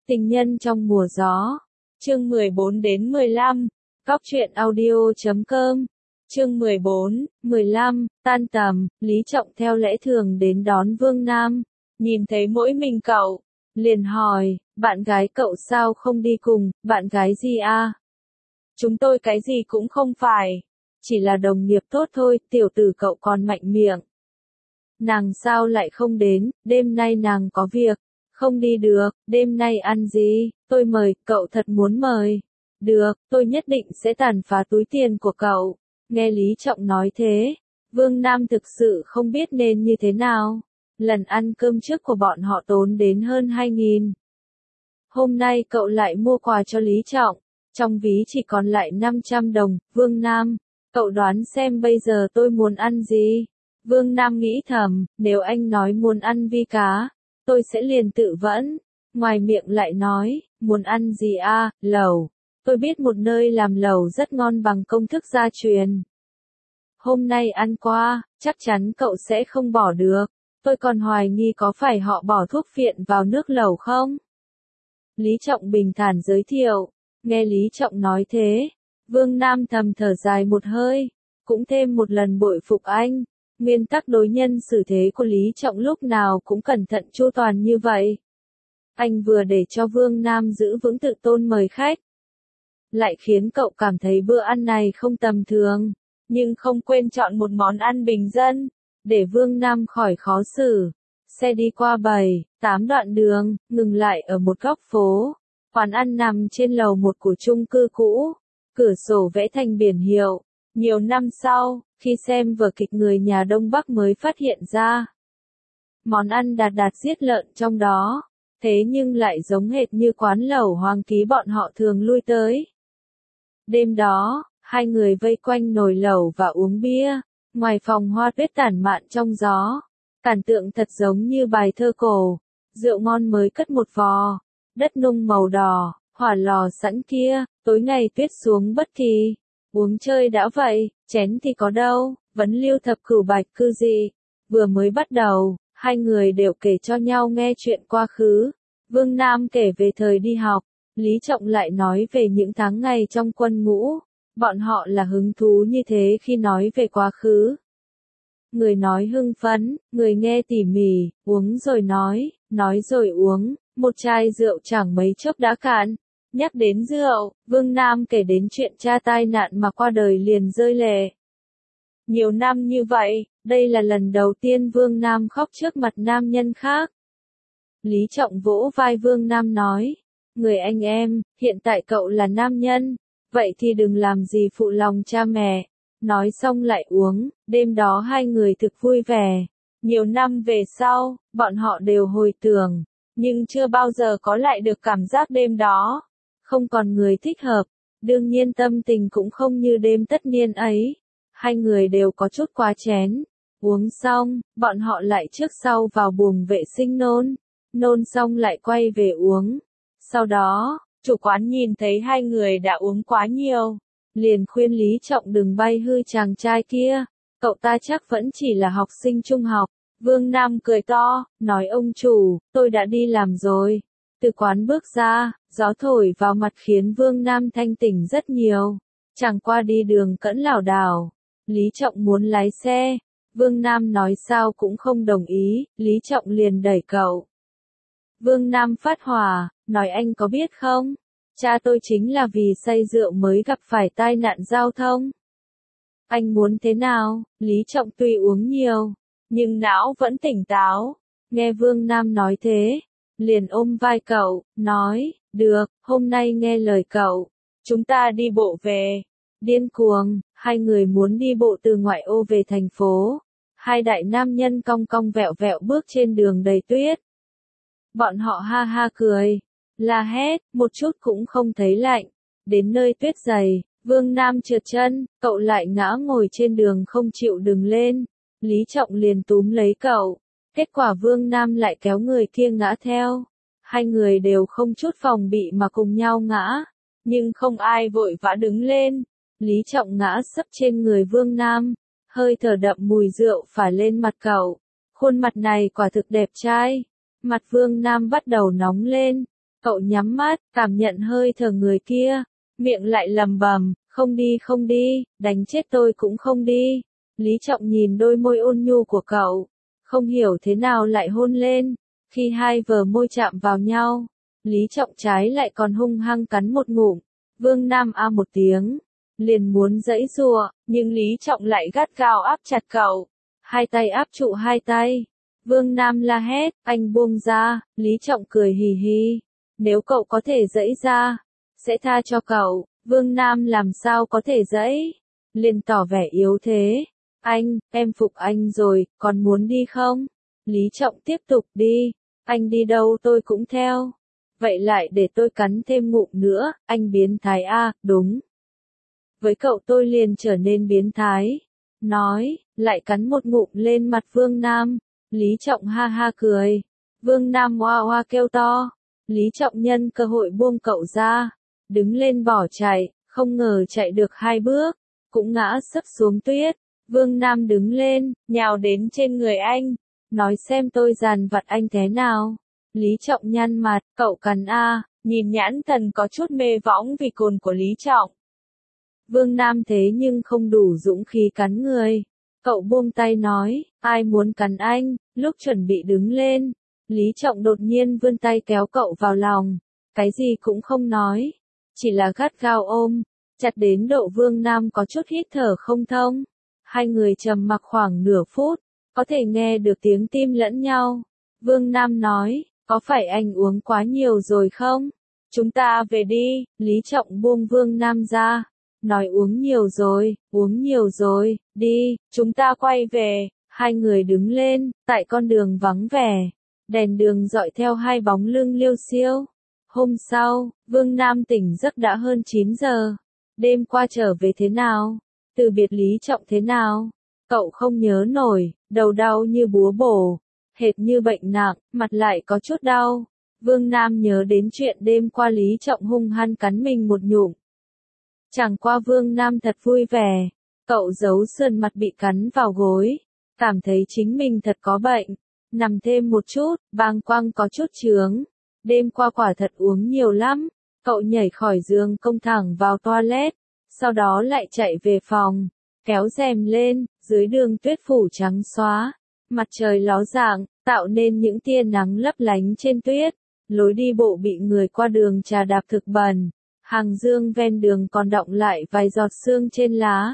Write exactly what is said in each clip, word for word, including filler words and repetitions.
Tình nhân trong mùa gió. Chương mười bốn đến mười lăm. Góc truyện audio chấm com. Chương mười bốn, mười lăm, tan tầm, Lý Trọng theo lẽ thường đến đón Vương Nam. Nhìn thấy mỗi mình cậu, liền hỏi, bạn gái cậu sao không đi cùng, bạn gái gì à? Chúng tôi cái gì cũng không phải. Chỉ là đồng nghiệp tốt thôi, tiểu tử cậu còn mạnh miệng. Nàng sao lại không đến, đêm nay nàng có việc. Không đi được, đêm nay ăn gì, tôi mời, cậu thật muốn mời. Được, tôi nhất định sẽ tàn phá túi tiền của cậu. Nghe Lý Trọng nói thế, Vương Nam thực sự không biết nên như thế nào. Lần ăn cơm trước của bọn họ tốn đến hơn hai nghìn. Hôm nay cậu lại mua quà cho Lý Trọng, trong ví chỉ còn lại năm trăm đồng. Vương Nam, cậu đoán xem bây giờ tôi muốn ăn gì? Vương Nam nghĩ thầm, nếu anh nói muốn ăn vi cá, tôi sẽ liền tự vẫn. Ngoài miệng lại nói, muốn ăn gì à, lẩu. Tôi biết một nơi làm lẩu rất ngon bằng công thức gia truyền. Hôm nay ăn qua, chắc chắn cậu sẽ không bỏ được. Tôi còn hoài nghi có phải họ bỏ thuốc phiện vào nước lẩu không? Lý Trọng bình thản giới thiệu. Nghe Lý Trọng nói thế, Vương Nam thầm thở dài một hơi, cũng thêm một lần bội phục anh. Nguyên tắc đối nhân xử thế của Lý Trọng lúc nào cũng cẩn thận chu toàn như vậy. Anh vừa để cho Vương Nam giữ vững tự tôn mời khách, lại khiến cậu cảm thấy bữa ăn này không tầm thường, nhưng không quên chọn một món ăn bình dân, để Vương Nam khỏi khó xử. Xe đi qua bảy, tám đoạn đường, ngừng lại ở một góc phố. Quán ăn nằm trên lầu một của chung cư cũ, cửa sổ vẽ thành biển hiệu. Nhiều năm sau, khi xem vở kịch Người nhà Đông Bắc mới phát hiện ra, món ăn đạt đạt giết lợn trong đó, thế nhưng lại giống hệt như quán lẩu Hoàng Ký bọn họ thường lui tới. Đêm đó, hai người vây quanh nồi lẩu và uống bia, ngoài phòng hoa tuyết tản mạn trong gió. Cảnh tượng thật giống như bài thơ cổ, rượu ngon mới cất một vò, đất nung màu đỏ, hỏa lò sẵn kia, tối ngày tuyết xuống bất kỳ. Uống chơi đã vậy, chén thì có đâu, vấn lưu thập cửu bạch cư gì. Vừa mới bắt đầu, hai người đều kể cho nhau nghe chuyện quá khứ. Vương Nam kể về thời đi học, Lý Trọng lại nói về những tháng ngày trong quân ngũ. Bọn họ là hứng thú như thế khi nói về quá khứ. Người nói hưng phấn, người nghe tỉ mỉ, uống rồi nói, nói rồi uống, một chai rượu chẳng mấy chốc đã cạn. Nhắc đến rượu, Vương Nam kể đến chuyện cha tai nạn mà qua đời liền rơi lệ. Nhiều năm như vậy, đây là lần đầu tiên Vương Nam khóc trước mặt nam nhân khác. Lý Trọng vỗ vai Vương Nam nói, người anh em, hiện tại cậu là nam nhân, vậy thì đừng làm gì phụ lòng cha mẹ. Nói xong lại uống, đêm đó hai người thực vui vẻ. Nhiều năm về sau, bọn họ đều hồi tưởng, nhưng chưa bao giờ có lại được cảm giác đêm đó. Không còn người thích hợp, đương nhiên tâm tình cũng không như đêm tất niên ấy. Hai người đều có chút quá chén. Uống xong, bọn họ lại trước sau vào buồng vệ sinh nôn. Nôn xong lại quay về uống. Sau đó, chủ quán nhìn thấy hai người đã uống quá nhiều, liền khuyên Lý Trọng đừng bay hư chàng trai kia. Cậu ta chắc vẫn chỉ là học sinh trung học. Vương Nam cười to, nói ông chủ, tôi đã đi làm rồi. Từ quán bước ra, gió thổi vào mặt khiến Vương Nam thanh tỉnh rất nhiều. Chẳng qua đi đường cẫng lảo đảo. Lý Trọng muốn lái xe. Vương Nam nói sao cũng không đồng ý, Lý Trọng liền đẩy cậu. Vương Nam phát hỏa, nói anh có biết không? Cha tôi chính là vì say rượu mới gặp phải tai nạn giao thông. Anh muốn thế nào? Lý Trọng tuy uống nhiều, nhưng não vẫn tỉnh táo. Nghe Vương Nam nói thế, liền ôm vai cậu, nói, được, hôm nay nghe lời cậu, chúng ta đi bộ về. Điên cuồng, hai người muốn đi bộ từ ngoại ô về thành phố. Hai đại nam nhân cong cong vẹo vẹo bước trên đường đầy tuyết. Bọn họ ha ha cười, la hét, một chút cũng không thấy lạnh. Đến nơi tuyết dày, Vương Nam trượt chân, cậu lại ngã ngồi trên đường không chịu đứng lên. Lý Trọng liền túm lấy cậu. Kết quả Vương Nam lại kéo người kia ngã theo. Hai người đều không chút phòng bị mà cùng nhau ngã. Nhưng không ai vội vã đứng lên. Lý Trọng ngã sấp trên người Vương Nam. Hơi thở đậm mùi rượu phả lên mặt cậu. Khuôn mặt này quả thực đẹp trai. Mặt Vương Nam bắt đầu nóng lên. Cậu nhắm mắt, cảm nhận hơi thở người kia, miệng lại lầm bầm, không đi không đi, đánh chết tôi cũng không đi. Lý Trọng nhìn đôi môi ôn nhu của cậu, không hiểu thế nào lại hôn lên, khi hai bờ môi chạm vào nhau, Lý Trọng trái lại còn hung hăng cắn một ngụm. Vương Nam a một tiếng, liền muốn giãy giụa, nhưng Lý Trọng lại gắt gao áp chặt cậu, hai tay áp trụ hai tay. Vương Nam la hét, anh buông ra, Lý Trọng cười hì hì, nếu cậu có thể giãy ra, sẽ tha cho cậu. Vương Nam làm sao có thể giãy, liền tỏ vẻ yếu thế. Anh, em phục anh rồi, còn muốn đi không? Lý Trọng tiếp tục đi, anh đi đâu tôi cũng theo. Vậy lại để tôi cắn thêm ngụm nữa, anh biến thái a, đúng. Với cậu tôi liền trở nên biến thái. Nói, lại cắn một ngụm lên mặt Vương Nam. Lý Trọng ha ha cười. Vương Nam hoa hoa kêu to. Lý Trọng nhân cơ hội buông cậu ra, đứng lên bỏ chạy, không ngờ chạy được hai bước, cũng ngã sấp xuống tuyết. Vương Nam đứng lên, nhào đến trên người anh, nói xem tôi dằn vặt anh thế nào. Lý Trọng nhăn mặt, cậu cắn a, nhìn nhãn thần có chút mê võng vì cồn của Lý Trọng. Vương Nam thế nhưng không đủ dũng khí cắn người. Cậu buông tay nói, ai muốn cắn anh, lúc chuẩn bị đứng lên. Lý Trọng đột nhiên vươn tay kéo cậu vào lòng, cái gì cũng không nói, chỉ là gắt gao ôm, chặt đến độ Vương Nam có chút hít thở không thông. Hai người trầm mặc khoảng nửa phút, có thể nghe được tiếng tim lẫn nhau. Vương Nam nói, có phải anh uống quá nhiều rồi không? Chúng ta về đi. Lý Trọng buông Vương Nam ra, nói uống nhiều rồi, uống nhiều rồi, đi, chúng ta quay về. Hai người đứng lên, tại con đường vắng vẻ, đèn đường dọi theo hai bóng lưng liêu xiêu. Hôm sau, Vương Nam tỉnh giấc đã hơn chín giờ. Đêm qua trở về thế nào? Từ biệt Lý Trọng thế nào? Cậu không nhớ nổi, đầu đau như búa bổ, hệt như bệnh nặng, mặt lại có chút đau. Vương Nam nhớ đến chuyện đêm qua Lý Trọng hung hăng cắn mình một nhụm. Chẳng qua Vương Nam thật vui vẻ, cậu giấu sườn mặt bị cắn vào gối, cảm thấy chính mình thật có bệnh. Nằm thêm một chút, bàng quang có chút chướng. Đêm qua quả thật uống nhiều lắm. Cậu nhảy khỏi giường công thẳng vào toilet, sau đó lại chạy về phòng, kéo rèm lên, dưới đường tuyết phủ trắng xóa, mặt trời ló dạng, tạo nên những tia nắng lấp lánh trên tuyết. Lối đi bộ bị người qua đường trà đạp thực bẩn, hàng dương ven đường còn đọng lại vài giọt sương trên lá.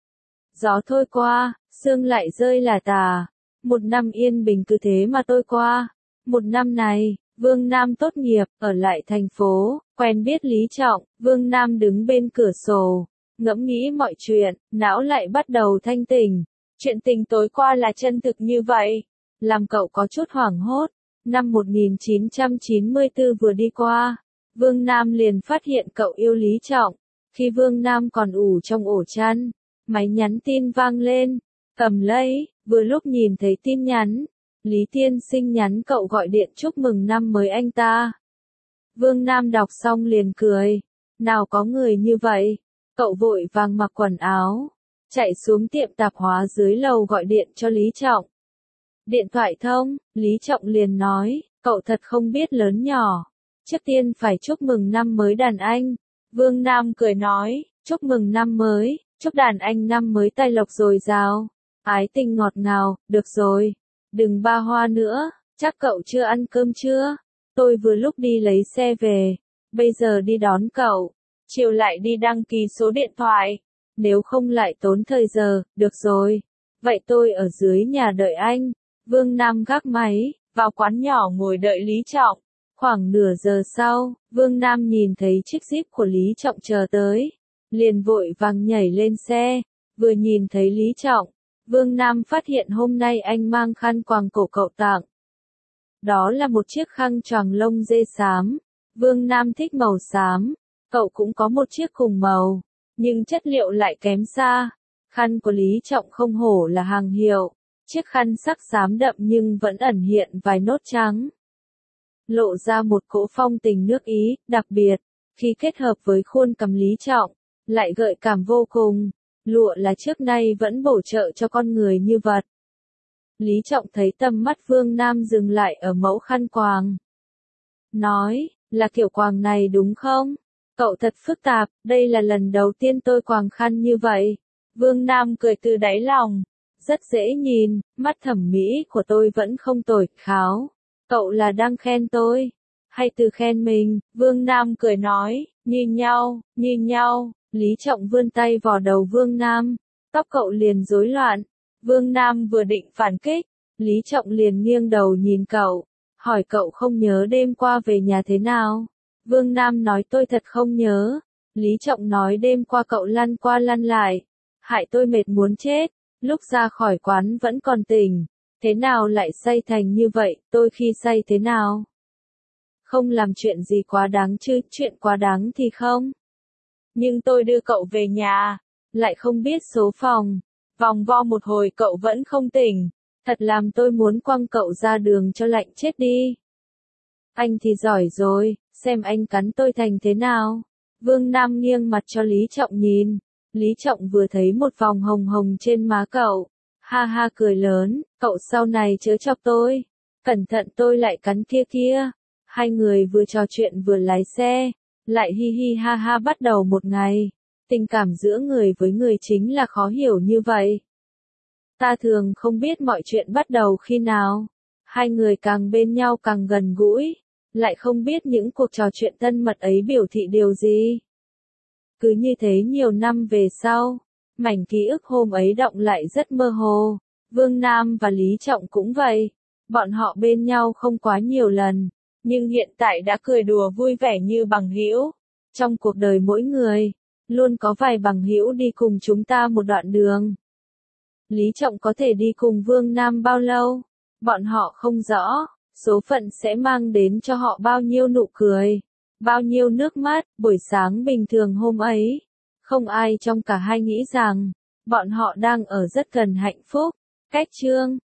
Gió thôi qua, sương lại rơi lả tả. Một năm yên bình cứ thế mà trôi qua. Một năm này, Vương Nam tốt nghiệp, ở lại thành phố, quen biết Lý Trọng. Vương Nam đứng bên cửa sổ, ngẫm nghĩ mọi chuyện, não lại bắt đầu thanh tỉnh. Chuyện tình tối qua là chân thực như vậy, làm cậu có chút hoảng hốt. Năm một nghìn chín trăm chín mươi tư vừa đi qua, Vương Nam liền phát hiện cậu yêu Lý Trọng. Khi Vương Nam còn ủ trong ổ chăn, máy nhắn tin vang lên, cầm lấy, vừa lúc nhìn thấy tin nhắn. Lý tiên sinh nhắn cậu gọi điện chúc mừng năm mới anh ta. Vương Nam đọc xong liền cười, nào có người như vậy. Cậu vội vàng mặc quần áo, chạy xuống tiệm tạp hóa dưới lầu gọi điện cho Lý Trọng. Điện thoại thông, Lý Trọng liền nói, cậu thật không biết lớn nhỏ. Trước tiên phải chúc mừng năm mới đàn anh. Vương Nam cười nói, chúc mừng năm mới, chúc đàn anh năm mới tài lộc dồi dào, ái tình ngọt ngào. Được rồi, đừng ba hoa nữa, chắc cậu chưa ăn cơm chưa? Tôi vừa lúc đi lấy xe về, bây giờ đi đón cậu, chiều lại đi đăng ký số điện thoại, nếu không lại tốn thời giờ. Được rồi, vậy tôi ở dưới nhà đợi anh. Vương Nam gác máy, vào quán nhỏ ngồi đợi Lý Trọng. Khoảng nửa giờ sau, Vương Nam nhìn thấy chiếc Jeep của Lý Trọng chờ tới, liền vội vàng nhảy lên xe. Vừa nhìn thấy Lý Trọng, Vương Nam phát hiện hôm nay anh mang khăn quàng cổ cậu tặng. Đó là một chiếc khăn choàng lông dê xám. Vương Nam thích màu xám, cậu cũng có một chiếc cùng màu, nhưng chất liệu lại kém xa. Khăn của Lý Trọng không hổ là hàng hiệu, chiếc khăn sắc xám đậm nhưng vẫn ẩn hiện vài nốt trắng, lộ ra một cỗ phong tình nước Ý, đặc biệt, khi kết hợp với khuôn cằm Lý Trọng, lại gợi cảm vô cùng. Lụa là trước nay vẫn bổ trợ cho con người như vật. Lý Trọng thấy tầm mắt Vương Nam dừng lại ở mẫu khăn quàng, nói, Là kiểu quàng này đúng không? Cậu thật phức tạp, đây là lần đầu tiên tôi quàng khăn như vậy. Vương Nam cười từ đáy lòng. Rất dễ nhìn, mắt thẩm mỹ của tôi vẫn không tồi, kháo. Cậu là đang khen tôi, hay từ khen mình? Vương Nam cười nói, như nhau, như nhau. Lý Trọng vươn tay vò đầu Vương Nam, tóc cậu liền rối loạn. Vương Nam vừa định phản kích, Lý Trọng liền nghiêng đầu nhìn cậu, hỏi cậu không nhớ đêm qua về nhà thế nào? Vương Nam nói tôi thật không nhớ. Lý Trọng nói đêm qua cậu lăn qua lăn lại, hại tôi mệt muốn chết, lúc ra khỏi quán vẫn còn tỉnh. Thế nào lại say thành như vậy, tôi khi say thế nào? Không làm chuyện gì quá đáng chứ, chuyện quá đáng thì không. Nhưng tôi đưa cậu về nhà, lại không biết số phòng, vòng vo một hồi cậu vẫn không tỉnh, thật làm tôi muốn quăng cậu ra đường cho lạnh chết đi. Anh thì giỏi rồi, xem anh cắn tôi thành thế nào. Vương Nam nghiêng mặt cho Lý Trọng nhìn, Lý Trọng vừa thấy một vòng hồng hồng trên má cậu, ha ha cười lớn, cậu sau này chớ chọc tôi, cẩn thận tôi lại cắn kia kia. Hai người vừa trò chuyện vừa lái xe, lại hi hi ha ha bắt đầu một ngày. Tình cảm giữa người với người chính là khó hiểu như vậy. Ta thường không biết mọi chuyện bắt đầu khi nào. Hai người càng bên nhau càng gần gũi, lại không biết những cuộc trò chuyện thân mật ấy biểu thị điều gì. Cứ như thế nhiều năm về sau, mảnh ký ức hôm ấy đọng lại rất mơ hồ. Vương Nam và Lý Trọng cũng vậy. Bọn họ bên nhau không quá nhiều lần, nhưng hiện tại đã cười đùa vui vẻ như bằng hữu. Trong cuộc đời mỗi người, luôn có vài bằng hữu đi cùng chúng ta một đoạn đường. Lý Trọng có thể đi cùng Vương Nam bao lâu? Bọn họ không rõ, số phận sẽ mang đến cho họ bao nhiêu nụ cười, bao nhiêu nước mắt. Buổi sáng bình thường hôm ấy, không ai trong cả hai nghĩ rằng, bọn họ đang ở rất gần hạnh phúc. Cách chương